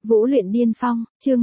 Vũ luyện điên phong, chương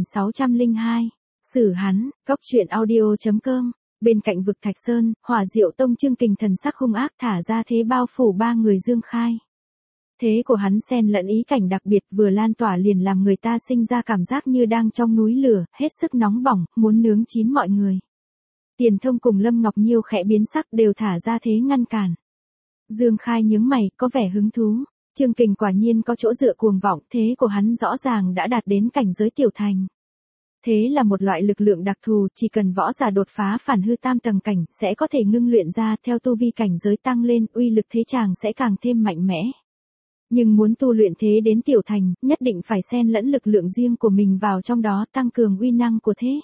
1602. Xử hắn, góc truyện audio.com. Bên cạnh vực Thạch Sơn, Hỏa Diệu Tông Chương Kình thần sắc hung ác thả ra thế bao phủ ba người Dương Khai. Thế của hắn xen lẫn ý cảnh đặc biệt vừa lan tỏa liền làm người ta sinh ra cảm giác như đang trong núi lửa, hết sức nóng bỏng, muốn nướng chín mọi người. Tiền Thông cùng Lâm Ngọc Nhiêu khẽ biến sắc đều thả ra thế ngăn cản. Dương Khai nhướng mày, có vẻ hứng thú. Chương Kình quả nhiên có chỗ dựa cuồng vọng, thế của hắn rõ ràng đã đạt đến cảnh giới tiểu thành. Thế là một loại lực lượng đặc thù, chỉ cần võ giả đột phá phản hư tam tầng cảnh, sẽ có thể ngưng luyện ra, theo tu vi cảnh giới tăng lên, uy lực thế chàng sẽ càng thêm mạnh mẽ. Nhưng muốn tu luyện thế đến tiểu thành, nhất định phải xen lẫn lực lượng riêng của mình vào trong đó, tăng cường uy năng của thế.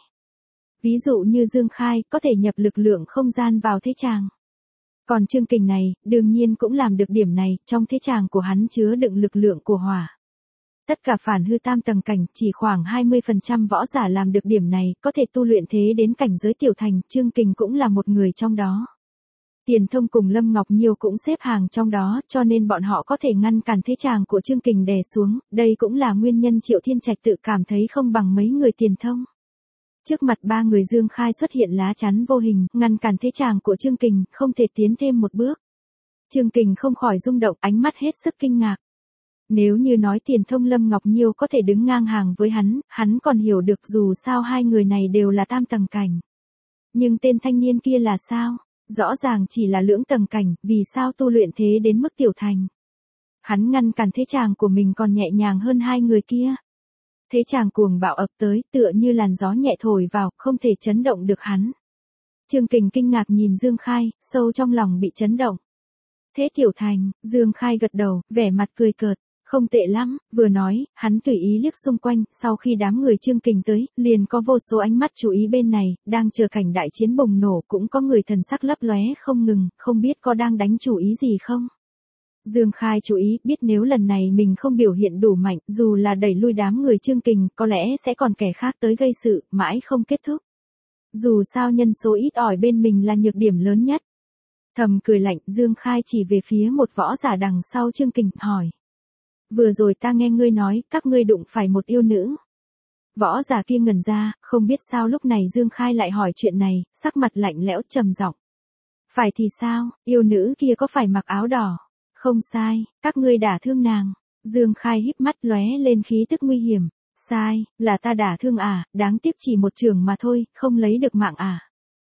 Ví dụ như Dương Khai, có thể nhập lực lượng không gian vào thế chàng. Còn Chương Kình này, đương nhiên cũng làm được điểm này, trong thế chàng của hắn chứa đựng lực lượng của hỏa. Tất cả phản hư tam tầng cảnh, chỉ khoảng 20% võ giả làm được điểm này, có thể tu luyện thế đến cảnh giới tiểu thành, Chương Kình cũng là một người trong đó. Tiền Thông cùng Lâm Ngọc Nhiêu cũng xếp hàng trong đó, cho nên bọn họ có thể ngăn cản thế chàng của Chương Kình đè xuống, đây cũng là nguyên nhân Triệu Thiên Trạch tự cảm thấy không bằng mấy người Tiền Thông. Trước mặt ba người Dương Khai xuất hiện lá chắn vô hình, ngăn cản thế chàng của Chương Kình, không thể tiến thêm một bước. Chương Kình không khỏi rung động, ánh mắt hết sức kinh ngạc. Nếu như nói Tiền Thông Lâm Ngọc Nhiêu có thể đứng ngang hàng với hắn còn hiểu được dù sao hai người này đều là tam tầng cảnh. Nhưng tên thanh niên kia là sao? Rõ ràng chỉ là lưỡng tầng cảnh, vì sao tu luyện thế đến mức tiểu thành? Hắn ngăn cản thế chàng của mình còn nhẹ nhàng hơn hai người kia. Thế chàng cuồng bạo ập tới, tựa như làn gió nhẹ thổi vào, không thể chấn động được hắn. Chương Kình kinh ngạc nhìn Dương Khai, sâu trong lòng bị chấn động. Thế tiểu thành, Dương Khai gật đầu, vẻ mặt cười cợt, không tệ lắm, vừa nói, hắn tùy ý liếc xung quanh, sau khi đám người Chương Kình tới, liền có vô số ánh mắt chú ý bên này, đang chờ cảnh đại chiến bùng nổ, cũng có người thần sắc lấp lóe không ngừng, không biết có đang đánh chủ ý gì không. Dương Khai chú ý, biết nếu lần này mình không biểu hiện đủ mạnh, dù là đẩy lui đám người Chương Kình, có lẽ sẽ còn kẻ khác tới gây sự, mãi không kết thúc. Dù sao nhân số ít ỏi bên mình là nhược điểm lớn nhất. Thầm cười lạnh, Dương Khai chỉ về phía một võ giả đằng sau Chương Kình, hỏi. Vừa rồi ta nghe ngươi nói, các ngươi đụng phải một yêu nữ. Võ giả kia ngẩn ra, không biết sao lúc này Dương Khai lại hỏi chuyện này, sắc mặt lạnh lẽo trầm giọng. Phải thì sao, yêu nữ kia có phải mặc áo đỏ? Không sai, các ngươi đả thương nàng. Dương Khai híp mắt lóe lên khí tức nguy hiểm. Sai, là ta đả thương à, đáng tiếc chỉ một chưởng mà thôi, không lấy được mạng à.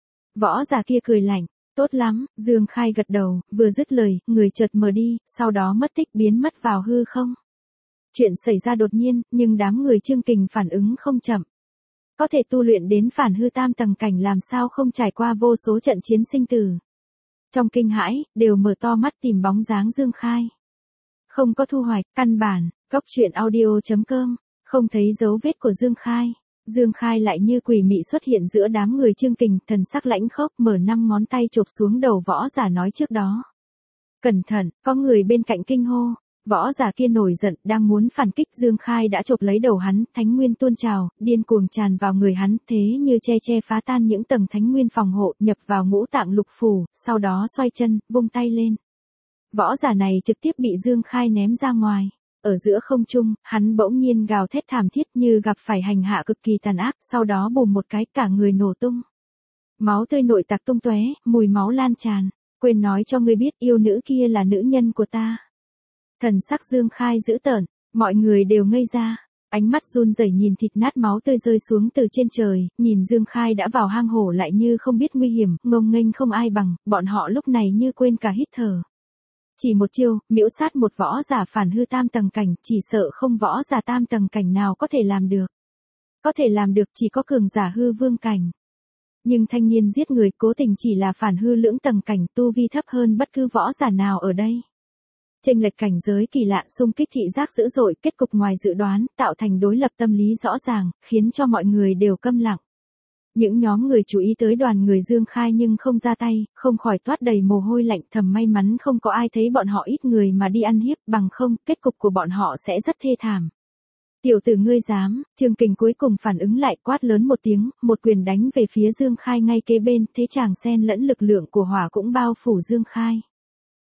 Võ giả kia cười lạnh. Tốt lắm, Dương Khai gật đầu, vừa dứt lời, người chợt mờ đi, sau đó mất tích biến mất vào hư không. Chuyện xảy ra đột nhiên, nhưng đám người Chương Kình phản ứng không chậm. Có thể tu luyện đến phản hư tam tầng cảnh làm sao không trải qua vô số trận chiến sinh tử. Trong kinh hãi, đều mở to mắt tìm bóng dáng Dương Khai. Không có thu hoạch, căn bản, góc truyện audio.com, không thấy dấu vết của Dương Khai. Dương Khai lại như quỷ mị xuất hiện giữa đám người Chương Kình, thần sắc lãnh khốc, mở 5 ngón tay chộp xuống đầu võ giả nói trước đó. Cẩn thận, có người bên cạnh kinh hô. Võ giả kia nổi giận, đang muốn phản kích, Dương Khai đã chộp lấy đầu hắn, thánh nguyên tuôn trào, điên cuồng tràn vào người hắn, thế như che phá tan những tầng thánh nguyên phòng hộ, nhập vào ngũ tạng lục phủ, sau đó xoay chân, vung tay lên. Võ giả này trực tiếp bị Dương Khai ném ra ngoài. Ở giữa không trung, hắn bỗng nhiên gào thét thảm thiết như gặp phải hành hạ cực kỳ tàn ác, sau đó bùm một cái cả người nổ tung. Máu tươi nội tạc tung tóe, mùi máu lan tràn. Quên nói cho ngươi biết, yêu nữ kia là nữ nhân của ta. Thần sắc Dương Khai dữ tợn, mọi người đều ngây ra, ánh mắt run rẩy nhìn thịt nát máu tươi rơi xuống từ trên trời, nhìn Dương Khai đã vào hang hổ lại như không biết nguy hiểm, ngông nghênh không ai bằng, bọn họ lúc này như quên cả hít thở. Chỉ một chiêu, miễu sát một võ giả phản hư tam tầng cảnh, chỉ sợ không võ giả tam tầng cảnh nào có thể làm được. Có thể làm được chỉ có cường giả hư vương cảnh. Nhưng thanh niên giết người cố tình chỉ là phản hư lưỡng tầng cảnh, tu vi thấp hơn bất cứ võ giả nào ở đây. Chênh lệch cảnh giới kỳ lạ, xung kích thị giác dữ dội, kết cục ngoài dự đoán, tạo thành đối lập tâm lý rõ ràng, khiến cho mọi người đều câm lặng. Những nhóm người chú ý tới đoàn người Dương Khai nhưng không ra tay, không khỏi toát đầy mồ hôi lạnh, thầm may mắn không có ai thấy bọn họ ít người mà đi ăn hiếp, bằng không, kết cục của bọn họ sẽ rất thê thảm. Tiểu tử ngươi dám, Chương Kình cuối cùng phản ứng lại, quát lớn một tiếng, một quyền đánh về phía Dương Khai ngay kế bên, thế chàng xen lẫn lực lượng của hỏa cũng bao phủ Dương Khai.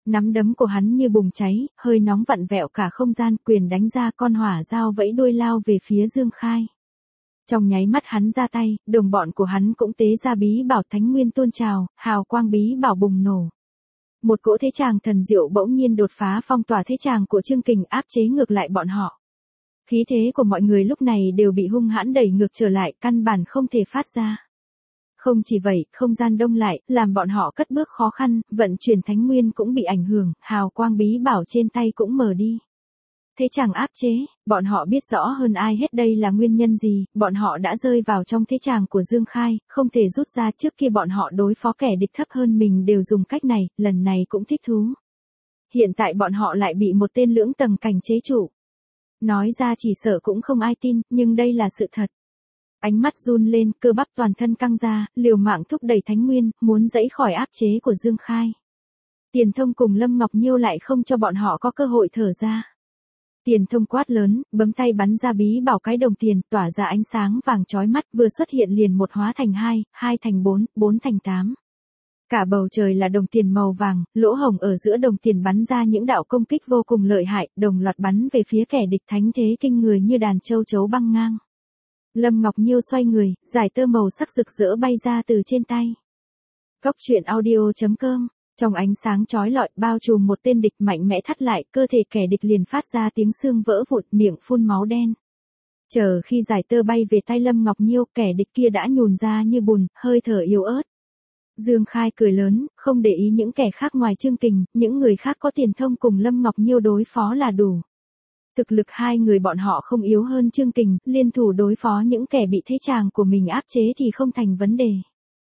Nắm đấm của hắn như bùng cháy, hơi nóng vặn vẹo cả không gian, quyền đánh ra, con hỏa dao vẫy đuôi lao về phía Dương Khai. Trong nháy mắt hắn ra tay, đồng bọn của hắn cũng tế ra bí bảo thánh nguyên tuôn trào, hào quang bí bảo bùng nổ. Một cỗ thế tràng thần diệu bỗng nhiên đột phá phong tỏa thế tràng của Chương Kình, áp chế ngược lại bọn họ. Khí thế của mọi người lúc này đều bị hung hãn đẩy ngược trở lại, căn bản không thể phát ra. Không chỉ vậy, không gian đông lại, làm bọn họ cất bước khó khăn, vận chuyển thánh nguyên cũng bị ảnh hưởng, hào quang bí bảo trên tay cũng mờ đi. Thế chàng áp chế, bọn họ biết rõ hơn ai hết đây là nguyên nhân gì, bọn họ đã rơi vào trong thế chàng của Dương Khai, không thể rút ra. Trước kia bọn họ đối phó kẻ địch thấp hơn mình đều dùng cách này, lần này cũng thích thú. Hiện tại bọn họ lại bị một tên lưỡng tầng cảnh chế trụ. Nói ra chỉ sợ cũng không ai tin, nhưng đây là sự thật. Ánh mắt run lên, cơ bắp toàn thân căng ra, liều mạng thúc đẩy thánh nguyên, muốn giãy khỏi áp chế của Dương Khai. Tiền Thông cùng Lâm Ngọc Nhiêu lại không cho bọn họ có cơ hội thở ra. Tiền Thông quát lớn, bấm tay bắn ra bí bảo cái đồng tiền, tỏa ra ánh sáng vàng chói mắt, vừa xuất hiện liền một hóa thành 2, 2 thành 4, 4 thành 8. Cả bầu trời là đồng tiền màu vàng, lỗ hổng ở giữa đồng tiền bắn ra những đạo công kích vô cùng lợi hại, đồng loạt bắn về phía kẻ địch, thánh thế kinh người như đàn châu chấu băng ngang. Lâm Ngọc Nhiêu xoay người, giải tơ màu sắc rực rỡ bay ra từ trên tay. Cốc truyện audio.com. Trong ánh sáng chói lọi, bao trùm một tên địch mạnh mẽ thắt lại, cơ thể kẻ địch liền phát ra tiếng xương vỡ vụn, miệng phun máu đen. Chờ khi giải tơ bay về tay Lâm Ngọc Nhiêu, kẻ địch kia đã nhùn ra như bùn, hơi thở yếu ớt. Dương Khai cười lớn, không để ý những kẻ khác ngoài Chương Kình, những người khác có Tiền Thông cùng Lâm Ngọc Nhiêu đối phó là đủ. Thực lực hai người bọn họ không yếu hơn Chương Kình, liên thủ đối phó những kẻ bị thế tràng của mình áp chế thì không thành vấn đề.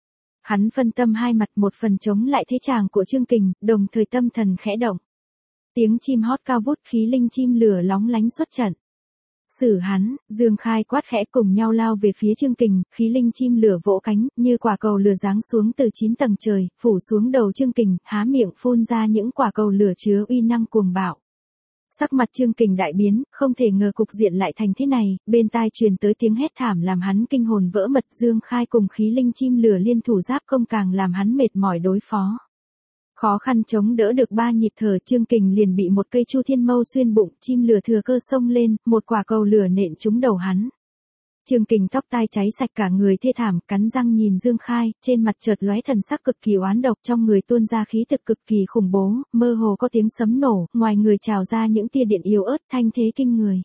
Hắn phân tâm hai mặt, một phần chống lại thế tràng của Chương Kình, đồng thời tâm thần khẽ động. Tiếng chim hót cao vút, khí linh chim lửa lóng lánh xuất trận. Xử hắn, Dương Khai quát khẽ, cùng nhau lao về phía Chương Kình, khí linh chim lửa vỗ cánh, như quả cầu lửa giáng xuống từ 9 tầng trời, phủ xuống đầu Chương Kình, há miệng phun ra những quả cầu lửa chứa uy năng cuồng bạo. Sắc mặt Chương Kình đại biến, không thể ngờ cục diện lại thành thế này, bên tai truyền tới tiếng hét thảm làm hắn kinh hồn vỡ mật. Dương Khai cùng khí linh chim lửa liên thủ giáp công càng làm hắn mệt mỏi đối phó. Khó khăn chống đỡ được 3 nhịp thở, Chương Kình liền bị một cây chu thiên mâu xuyên bụng, chim lửa thừa cơ xông lên, một quả cầu lửa nện trúng đầu hắn. Chương Kình tóc tai cháy sạch, cả người thê thảm, cắn răng nhìn Dương Khai, trên mặt chợt lóe thần sắc cực kỳ oán độc, trong người tuôn ra khí thực cực kỳ khủng bố, mơ hồ có tiếng sấm nổ, ngoài người trào ra những tia điện yếu ớt, thanh thế kinh người.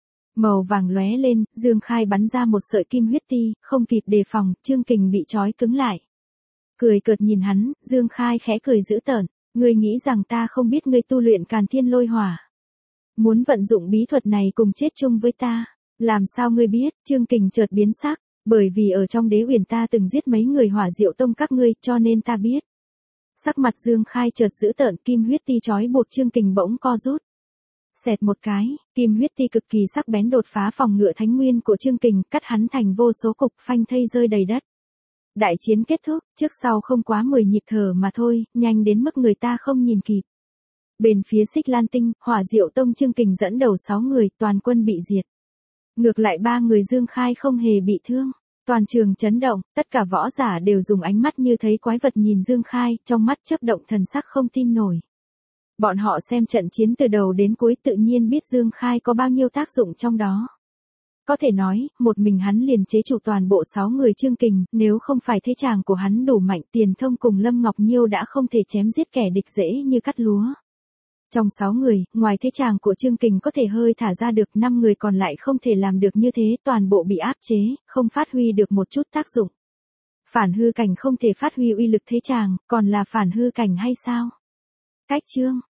Màu vàng lóe lên, Dương Khai bắn ra một sợi kim huyết ti, không kịp đề phòng, Chương Kình bị trói cứng lại. Cười cợt nhìn hắn, Dương Khai khẽ cười dữ tợn, ngươi nghĩ rằng ta không biết ngươi tu luyện Càn Thiên Lôi Hỏa, muốn vận dụng bí thuật này cùng chết chung với ta. Làm sao ngươi biết? Chương Kình chợt biến sắc, bởi vì ở trong Đế Uyển ta từng giết mấy người Hỏa Diệu Tông các ngươi, cho nên ta biết. Sắc mặt Dương Khai chợt dữ tợn, kim huyết ti trói buộc Chương Kình bỗng co rút. Xẹt một cái, kim huyết ti cực kỳ sắc bén đột phá phòng ngự thánh nguyên của Chương Kình, cắt hắn thành vô số cục, phanh thây rơi đầy đất. Đại chiến kết thúc, trước sau không quá 10 nhịp thở mà thôi, nhanh đến mức người ta không nhìn kịp. Bên phía Xích Lan Tinh, Hỏa Diệu Tông Chương Kình dẫn đầu 6 người, toàn quân bị diệt. Ngược lại 3 người Dương Khai không hề bị thương. Toàn trường chấn động, tất cả võ giả đều dùng ánh mắt như thấy quái vật nhìn Dương Khai, trong mắt chớp động thần sắc không tin nổi. Bọn họ xem trận chiến từ đầu đến cuối tự nhiên biết Dương Khai có bao nhiêu tác dụng trong đó. Có thể nói, một mình hắn liền chế trụ toàn bộ 6 người Chương Kình, nếu không phải thế chàng của hắn đủ mạnh, Tiền Thông cùng Lâm Ngọc Nhiêu đã không thể chém giết kẻ địch dễ như cắt lúa. Trong 6 người, ngoài thế chàng của Chương Kình có thể hơi thả ra được, 5 người còn lại không thể làm được như thế, toàn bộ bị áp chế, không phát huy được một chút tác dụng. Phản hư cảnh không thể phát huy uy lực thế chàng, còn là phản hư cảnh hay sao? Cách chương